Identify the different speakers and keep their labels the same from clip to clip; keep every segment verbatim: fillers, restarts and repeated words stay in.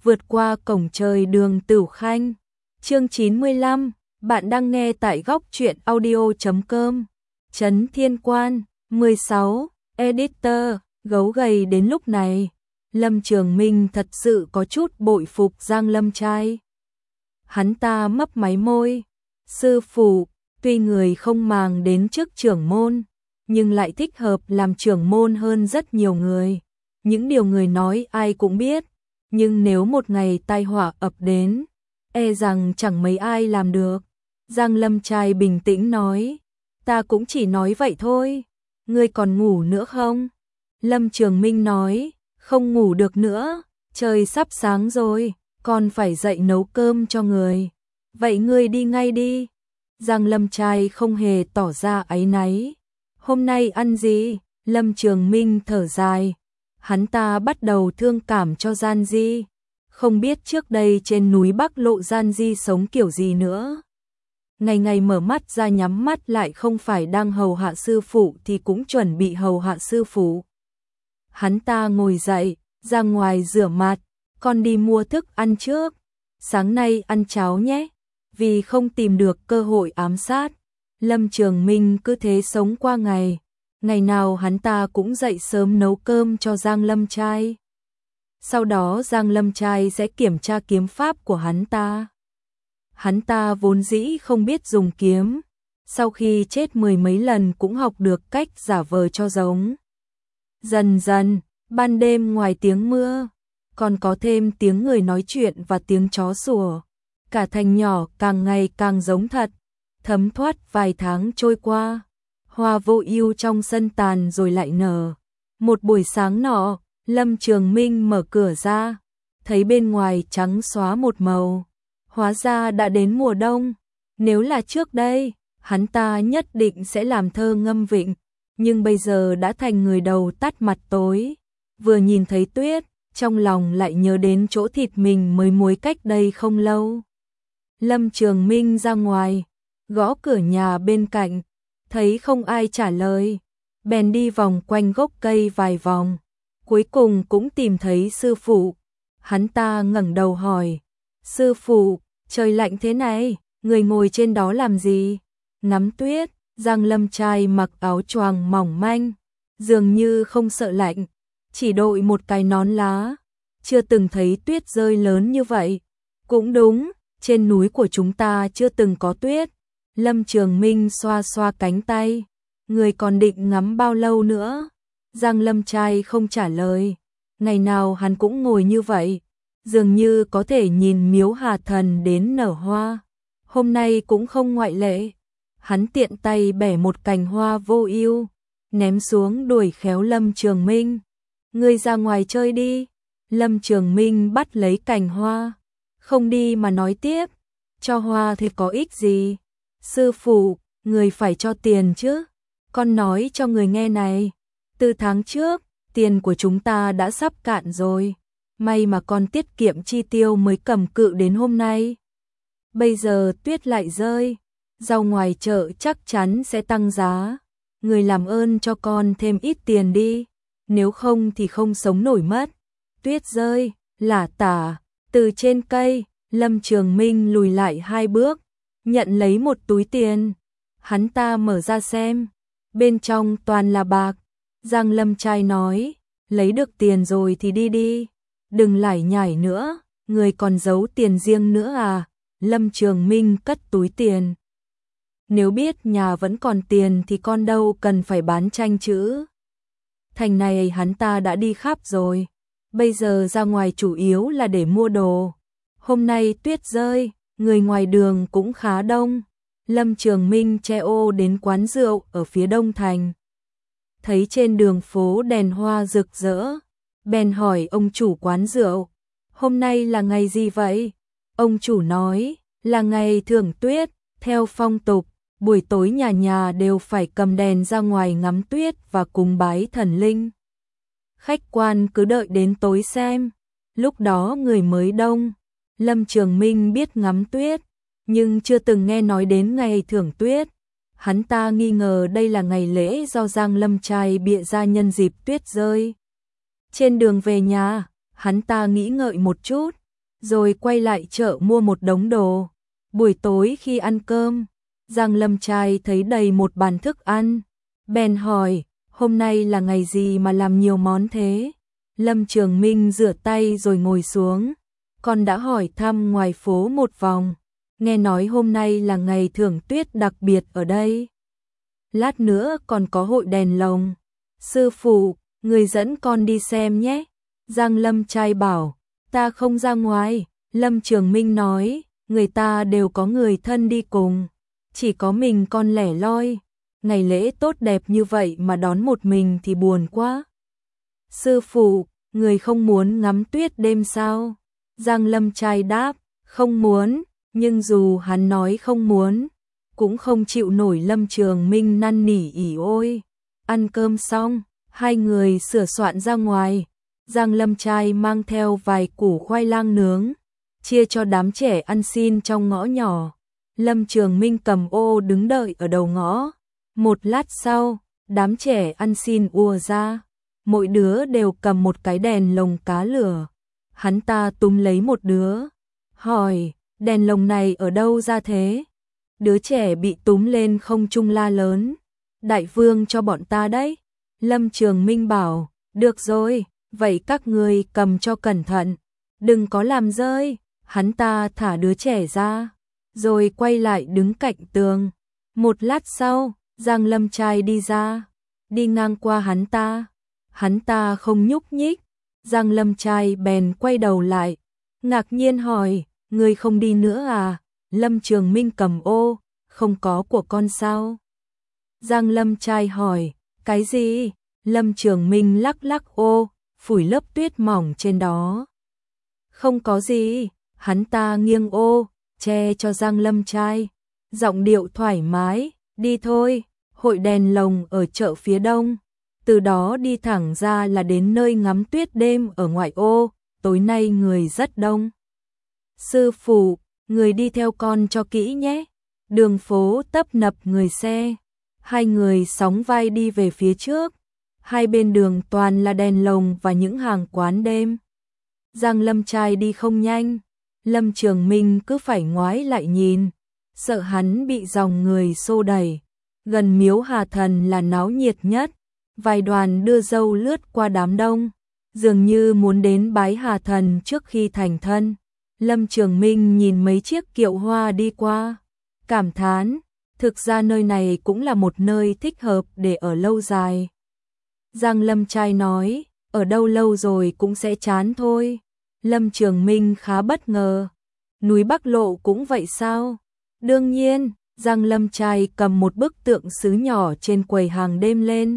Speaker 1: vượt qua cổng trời Đường Tửu Khanh. Chương chín mươi lăm, bạn đang nghe tại góc truyện audio chấm com. Trấn Thiên Quan, mười sáu, Editor, gấu gầy đến lúc này. Lâm Trường Minh thật sự có chút bội phục Giang Lâm trai. Hắn ta mấp máy môi. Sư phụ, tuy người không màng đến chức trưởng môn, nhưng lại thích hợp làm trưởng môn hơn rất nhiều người. Những điều người nói ai cũng biết, nhưng nếu một ngày tai họa ập đến, e rằng chẳng mấy ai làm được. Giang Lâm trai bình tĩnh nói, ta cũng chỉ nói vậy thôi, ngươi còn ngủ nữa không? Lâm Trường Minh nói, không ngủ được nữa, trời sắp sáng rồi, còn phải dậy nấu cơm cho người. Vậy ngươi đi ngay đi. Giang Lâm trai không hề tỏ ra áy náy. Hôm nay ăn gì? Lâm Trường Minh thở dài. Hắn ta bắt đầu thương cảm cho Gian Di. Không biết trước đây trên núi Bắc Lộ Gian Di sống kiểu gì nữa. Ngày ngày mở mắt ra nhắm mắt lại không phải đang hầu hạ sư phụ thì cũng chuẩn bị hầu hạ sư phụ. Hắn ta ngồi dậy, ra ngoài rửa mặt, con đi mua thức ăn trước. Sáng nay ăn cháo nhé. Vì không tìm được cơ hội ám sát, Lâm Trường Minh cứ thế sống qua ngày. Ngày nào hắn ta cũng dậy sớm nấu cơm cho Giang Lâm trai. Sau đó Giang Lâm trai sẽ kiểm tra kiếm pháp của hắn ta. Hắn ta vốn dĩ không biết dùng kiếm, sau khi chết mười mấy lần cũng học được cách giả vờ cho giống. Dần dần, ban đêm ngoài tiếng mưa, còn có thêm tiếng người nói chuyện và tiếng chó sủa. Cả thành nhỏ càng ngày càng giống thật. Thấm thoát vài tháng trôi qua, hoa vô ưu trong sân tàn rồi lại nở. Một buổi sáng nọ, Lâm Trường Minh mở cửa ra, thấy bên ngoài trắng xóa một màu. Hóa ra đã đến mùa đông. Nếu là trước đây, hắn ta nhất định sẽ làm thơ ngâm vịnh, nhưng bây giờ đã thành người đầu tắt mặt tối. Vừa nhìn thấy tuyết, trong lòng lại nhớ đến chỗ thịt mình mới muối cách đây không lâu. Lâm Trường Minh ra ngoài, gõ cửa nhà bên cạnh, thấy không ai trả lời, bèn đi vòng quanh gốc cây vài vòng, cuối cùng cũng tìm thấy sư phụ. Hắn ta ngẩng đầu hỏi, sư phụ, trời lạnh thế này, người ngồi trên đó làm gì? Ngắm tuyết. Giang Lâm trai mặc áo choàng mỏng manh, dường như không sợ lạnh, chỉ đội một cái nón lá, chưa từng thấy tuyết rơi lớn như vậy. Cũng đúng, trên núi của chúng ta chưa từng có tuyết. Lâm Trường Minh xoa xoa cánh tay, người còn định ngắm bao lâu nữa? Giang Lâm trai không trả lời, ngày nào hắn cũng ngồi như vậy, dường như có thể nhìn miếu Hà Thần đến nở hoa. Hôm nay cũng không ngoại lệ. Hắn tiện tay bẻ một cành hoa vô ưu, ném xuống đuổi khéo Lâm Trường Minh. Ngươi ra ngoài chơi đi. Lâm Trường Minh bắt lấy cành hoa, không đi mà nói tiếp, cho hoa thì có ích gì? Sư phụ, người phải cho tiền chứ. Con nói cho người nghe này, từ tháng trước, tiền của chúng ta đã sắp cạn rồi. May mà con tiết kiệm chi tiêu mới cầm cự đến hôm nay. Bây giờ tuyết lại rơi, rau ngoài chợ chắc chắn sẽ tăng giá. Người làm ơn cho con thêm ít tiền đi, nếu không thì không sống nổi mất. Tuyết rơi, lả tả, từ trên cây, Lâm Trường Minh lùi lại hai bước, nhận lấy một túi tiền. Hắn ta mở ra xem, bên trong toàn là bạc. Giang Lâm trai nói, lấy được tiền rồi thì đi đi, đừng lải nhải nữa, người còn giấu tiền riêng nữa à? Lâm Trường Minh cất túi tiền. Nếu biết nhà vẫn còn tiền thì con đâu cần phải bán tranh chữ. Thành này hắn ta đã đi khắp rồi, bây giờ ra ngoài chủ yếu là để mua đồ. Hôm nay tuyết rơi, người ngoài đường cũng khá đông. Lâm Trường Minh che ô đến quán rượu ở phía đông thành. Thấy trên đường phố đèn hoa rực rỡ, bèn hỏi ông chủ quán rượu, hôm nay là ngày gì vậy? Ông chủ nói, là ngày thưởng tuyết, theo phong tục, buổi tối nhà nhà đều phải cầm đèn ra ngoài ngắm tuyết và cúng bái thần linh. Khách quan cứ đợi đến tối xem, lúc đó người mới đông. Lâm Trường Minh biết ngắm tuyết, nhưng chưa từng nghe nói đến ngày thưởng tuyết. Hắn ta nghi ngờ đây là ngày lễ do Giang Lâm trai bịa ra nhân dịp tuyết rơi. Trên đường về nhà, hắn ta nghĩ ngợi một chút, rồi quay lại chợ mua một đống đồ. Buổi tối khi ăn cơm, Giang Lâm trai thấy đầy một bàn thức ăn, bèn hỏi, hôm nay là ngày gì mà làm nhiều món thế? Lâm Trường Minh rửa tay rồi ngồi xuống, con đã hỏi thăm ngoài phố một vòng, nghe nói hôm nay là ngày thưởng tuyết đặc biệt ở đây. Lát nữa còn có hội đèn lồng. Sư phụ, người dẫn con đi xem nhé. Giang Lâm trai bảo, ta không ra ngoài. Lâm Trường Minh nói, người ta đều có người thân đi cùng, chỉ có mình con lẻ loi. Ngày lễ tốt đẹp như vậy mà đón một mình thì buồn quá. Sư phụ, người không muốn ngắm tuyết đêm sao? Giang Lâm trai đáp, không muốn, nhưng dù hắn nói không muốn, cũng không chịu nổi Lâm Trường Minh năn nỉ ỉ ôi. Ăn cơm xong, hai người sửa soạn ra ngoài. Giang Lâm trai mang theo vài củ khoai lang nướng, chia cho đám trẻ ăn xin trong ngõ nhỏ. Lâm Trường Minh cầm ô đứng đợi ở đầu ngõ. Một lát sau, đám trẻ ăn xin ùa ra, mỗi đứa đều cầm một cái đèn lồng cá lửa. Hắn ta túm lấy một đứa, hỏi, đèn lồng này ở đâu ra thế? Đứa trẻ bị túm lên không trung la lớn, đại vương cho bọn ta đấy. Lâm Trường Minh bảo, được rồi, vậy các ngươi cầm cho cẩn thận, đừng có làm rơi. Hắn ta thả đứa trẻ ra, rồi quay lại đứng cạnh tường. Một lát sau, Giang Lâm trai đi ra, đi ngang qua hắn ta. Hắn ta không nhúc nhích. Giang Lâm trai bèn quay đầu lại, ngạc nhiên hỏi, ngươi không đi nữa à? Lâm Trường Minh cầm ô, không có của con sao? Giang Lâm trai hỏi, cái gì? Lâm Trường Minh lắc lắc ô, phủi lớp tuyết mỏng trên đó. Không có gì. Hắn ta nghiêng ô, che cho Giang Lâm trai, giọng điệu thoải mái, đi thôi, hội đèn lồng ở chợ phía đông, từ đó đi thẳng ra là đến nơi ngắm tuyết đêm ở ngoại ô, tối nay người rất đông. Sư phụ, người đi theo con cho kỹ nhé. Đường phố tấp nập người xe, hai người sóng vai đi về phía trước, hai bên đường toàn là đèn lồng và những hàng quán đêm. Giang Lâm trai đi không nhanh, Lâm Trường Minh cứ phải ngoái lại nhìn, sợ hắn bị dòng người xô đẩy. Gần miếu Hà Thần là náo nhiệt nhất, vài đoàn đưa dâu lướt qua đám đông, dường như muốn đến bái Hà Thần trước khi thành thân. Lâm Trường Minh nhìn mấy chiếc kiệu hoa đi qua, cảm thán, thực ra nơi này cũng là một nơi thích hợp để ở lâu dài. Giang Lâm trai nói, ở đâu lâu rồi cũng sẽ chán thôi. Lâm Trường Minh khá bất ngờ, núi Bắc Lộ cũng vậy sao? Đương nhiên. Giang Lâm trai cầm một bức tượng sứ nhỏ trên quầy hàng đêm lên,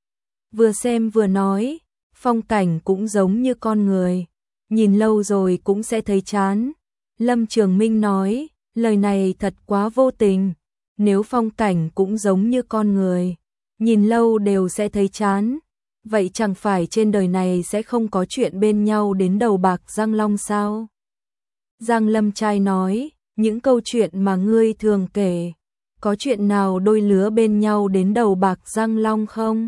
Speaker 1: vừa xem vừa nói, phong cảnh cũng giống như con người, nhìn lâu rồi cũng sẽ thấy chán. Lâm Trường Minh nói, lời này thật quá vô tình, nếu phong cảnh cũng giống như con người, nhìn lâu đều sẽ thấy chán, vậy chẳng phải trên đời này sẽ không có chuyện bên nhau đến đầu bạc răng long sao? Giang Lâm trai nói, những câu chuyện mà ngươi thường kể, có chuyện nào đôi lứa bên nhau đến đầu bạc răng long không?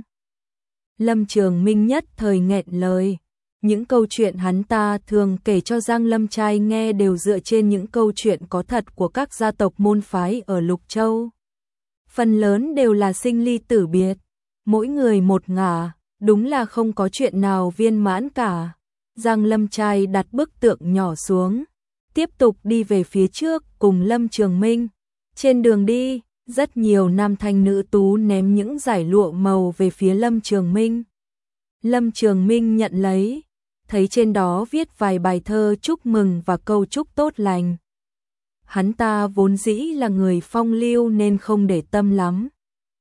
Speaker 1: Lâm Trường Minh nhất thời nghẹn lời. Những câu chuyện hắn ta thường kể cho Giang Lâm trai nghe đều dựa trên những câu chuyện có thật của các gia tộc môn phái ở Lục Châu. Phần lớn đều là sinh ly tử biệt, mỗi người một ngả, đúng là không có chuyện nào viên mãn cả. Giang Lâm trai đặt bức tượng nhỏ xuống, tiếp tục đi về phía trước cùng Lâm Trường Minh. Trên đường đi, rất nhiều nam thanh nữ tú ném những dải lụa màu về phía Lâm Trường Minh. Lâm Trường Minh nhận lấy, thấy trên đó viết vài bài thơ chúc mừng và câu chúc tốt lành. Hắn ta vốn dĩ là người phong lưu nên không để tâm lắm.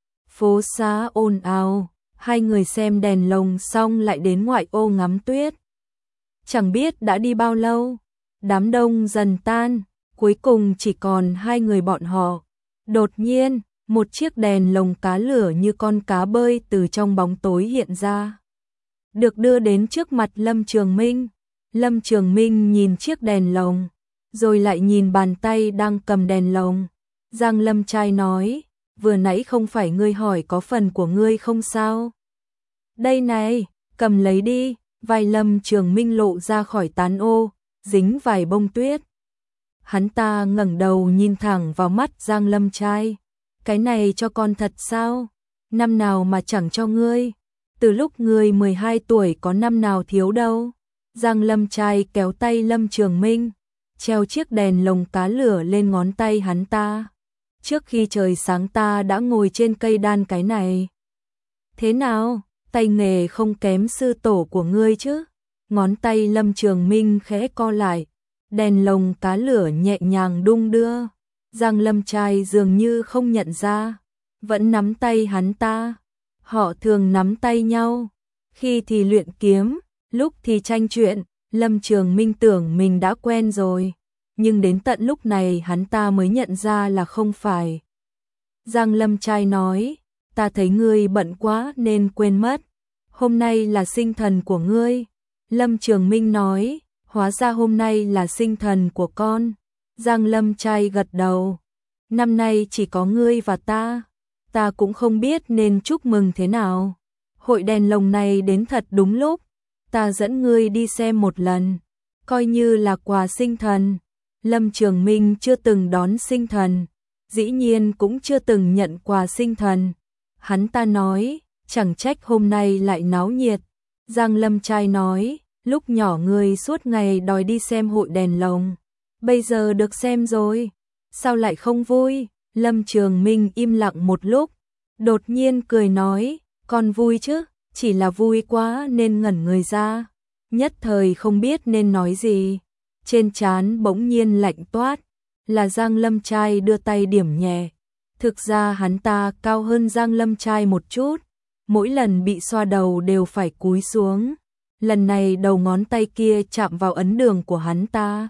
Speaker 1: Phố xá ồn ào, hai người xem đèn lồng xong lại đến ngoại ô ngắm tuyết. Chẳng biết đã đi bao lâu, đám đông dần tan, cuối cùng chỉ còn hai người bọn họ. Đột nhiên, một chiếc đèn lồng cá lửa như con cá bơi từ trong bóng tối hiện ra, được đưa đến trước mặt Lâm Trường Minh. Lâm Trường Minh nhìn chiếc đèn lồng, rồi lại nhìn bàn tay đang cầm đèn lồng. Giang Lâm trai nói, vừa nãy không phải ngươi hỏi có phần của ngươi không sao? Đây này, cầm lấy đi. Vai Lâm Trường Minh lộ ra khỏi tán ô, dính vài bông tuyết. Hắn ta ngẩng đầu nhìn thẳng vào mắt Giang Lâm trai. Cái này cho con thật sao? Năm nào mà chẳng cho ngươi? Từ lúc ngươi mười hai tuổi có năm nào thiếu đâu. Giang Lâm trai kéo tay Lâm Trường Minh, treo chiếc đèn lồng cá lửa lên ngón tay hắn ta. Trước khi trời sáng ta đã ngồi trên cây đan cái này. Thế nào, tay nghề không kém sư tổ của ngươi chứ? Ngón tay Lâm Trường Minh khẽ co lại, đèn lồng cá lửa nhẹ nhàng đung đưa. Giang Lâm trai dường như không nhận ra, vẫn nắm tay hắn ta. Họ thường nắm tay nhau, khi thì luyện kiếm, lúc thì tranh chuyện. Lâm Trường Minh tưởng mình đã quen rồi, nhưng đến tận lúc này hắn ta mới nhận ra là không phải. Giang Lâm trai nói, ta thấy ngươi bận quá nên quên mất. Hôm nay là sinh thần của ngươi. Lâm Trường Minh nói, hóa ra hôm nay là sinh thần của con. Giang Lâm trai gật đầu, năm nay chỉ có ngươi và ta. Ta cũng không biết nên chúc mừng thế nào. Hội đèn lồng này đến thật đúng lúc. Ta dẫn ngươi đi xem một lần, coi như là quà sinh thần. Lâm Trường Minh chưa từng đón sinh thần, dĩ nhiên cũng chưa từng nhận quà sinh thần. Hắn ta nói, chẳng trách hôm nay lại náo nhiệt. Giang Lâm trai nói, lúc nhỏ ngươi suốt ngày đòi đi xem hội đèn lồng, bây giờ được xem rồi, sao lại không vui? Lâm Trường Minh im lặng một lúc, đột nhiên cười nói, con vui chứ, chỉ là vui quá nên ngẩn người ra, nhất thời không biết nên nói gì. Trên trán bỗng nhiên lạnh toát, là Giang Lâm trai đưa tay điểm nhẹ. Thực ra hắn ta cao hơn Giang Lâm trai một chút, mỗi lần bị xoa đầu đều phải cúi xuống. Lần này đầu ngón tay kia chạm vào ấn đường của hắn ta,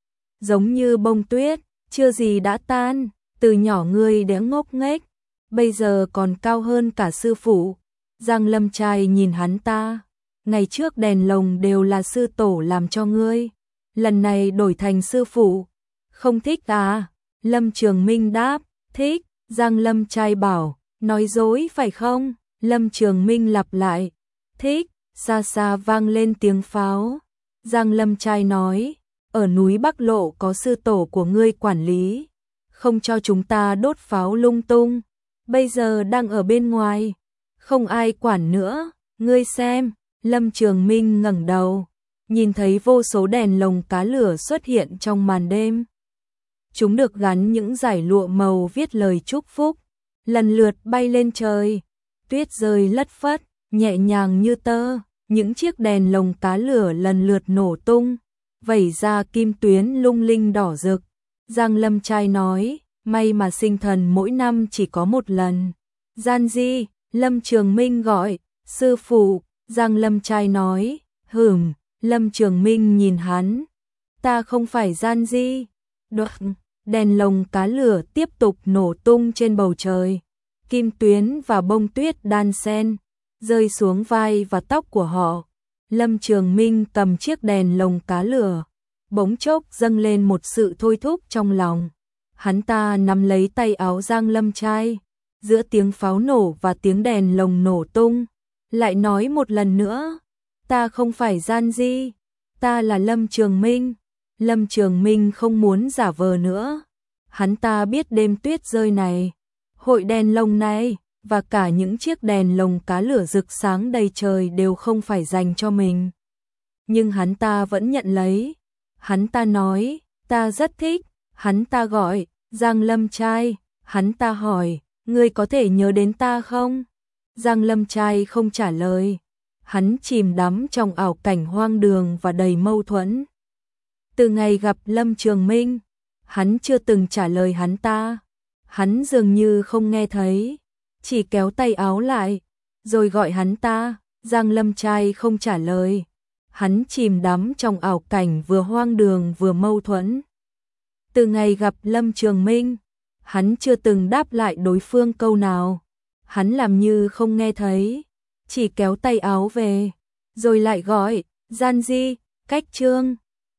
Speaker 1: giống như bông tuyết, chưa gì đã tan. Từ nhỏ ngươi đã ngốc nghếch, bây giờ còn cao hơn cả sư phụ. Giang Lâm trai nhìn hắn ta, ngày trước đèn lồng đều là sư tổ làm cho ngươi, lần này đổi thành sư phụ, không thích à? Lâm Trường Minh đáp, thích. Giang Lâm trai bảo, nói dối phải không? Lâm Trường Minh lặp lại, thích. Xa xa vang lên tiếng pháo. Giang Lâm trai nói, ở núi Bắc Lộ có sư tổ của ngươi quản lý, không cho chúng ta đốt pháo lung tung. Bây giờ đang ở bên ngoài, không ai quản nữa, ngươi xem. Lâm Trường Minh ngẩng đầu, nhìn thấy vô số đèn lồng cá lửa xuất hiện trong màn đêm. Chúng được gắn những dải lụa màu viết lời chúc phúc, lần lượt bay lên trời. Tuyết rơi lất phất, nhẹ nhàng như tơ, những chiếc đèn lồng cá lửa lần lượt nổ tung, vẩy ra kim tuyến lung linh đỏ rực. Giang Lâm trai nói, may mà sinh thần mỗi năm chỉ có một lần. Gian Di, Lâm Trường Minh gọi, sư phụ. Giang Lâm trai nói, hửm. Lâm Trường Minh nhìn hắn, ta không phải Gian Di. Đột, đèn lồng cá lửa tiếp tục nổ tung trên bầu trời, kim tuyến và bông tuyết đan xen, rơi xuống vai và tóc của họ. Lâm Trường Minh cầm chiếc đèn lồng cá lửa, bỗng chốc dâng lên một sự thôi thúc trong lòng. Hắn ta nắm lấy tay áo Giang Lâm trai, giữa tiếng pháo nổ và tiếng đèn lồng nổ tung, lại nói một lần nữa, ta không phải Gian Di, ta là Lâm Trường Minh. Lâm Trường Minh không muốn giả vờ nữa, hắn ta biết đêm tuyết rơi này, hội đèn lồng này, và cả những chiếc đèn lồng cá lửa rực sáng đầy trời đều không phải dành cho mình. Nhưng hắn ta vẫn nhận lấy. Hắn ta nói, ta rất thích. Hắn ta gọi, Giang Lâm trai. Hắn ta hỏi, ngươi có thể nhớ đến ta không? Giang Lâm trai không trả lời. Hắn chìm đắm trong ảo cảnh hoang đường và đầy mâu thuẫn. Từ ngày gặp Lâm Trường Minh, hắn chưa từng trả lời hắn ta. Hắn dường như không nghe thấy, chỉ kéo tay áo lại, rồi gọi hắn ta. Giang Lâm trai không trả lời. Hắn chìm đắm trong ảo cảnh vừa hoang đường vừa mâu thuẫn. Từ ngày gặp Lâm Trường Minh, hắn chưa từng đáp lại đối phương câu nào. Hắn làm như không nghe thấy, chỉ kéo tay áo về, rồi lại gọi, Gian Di, Cách Trương.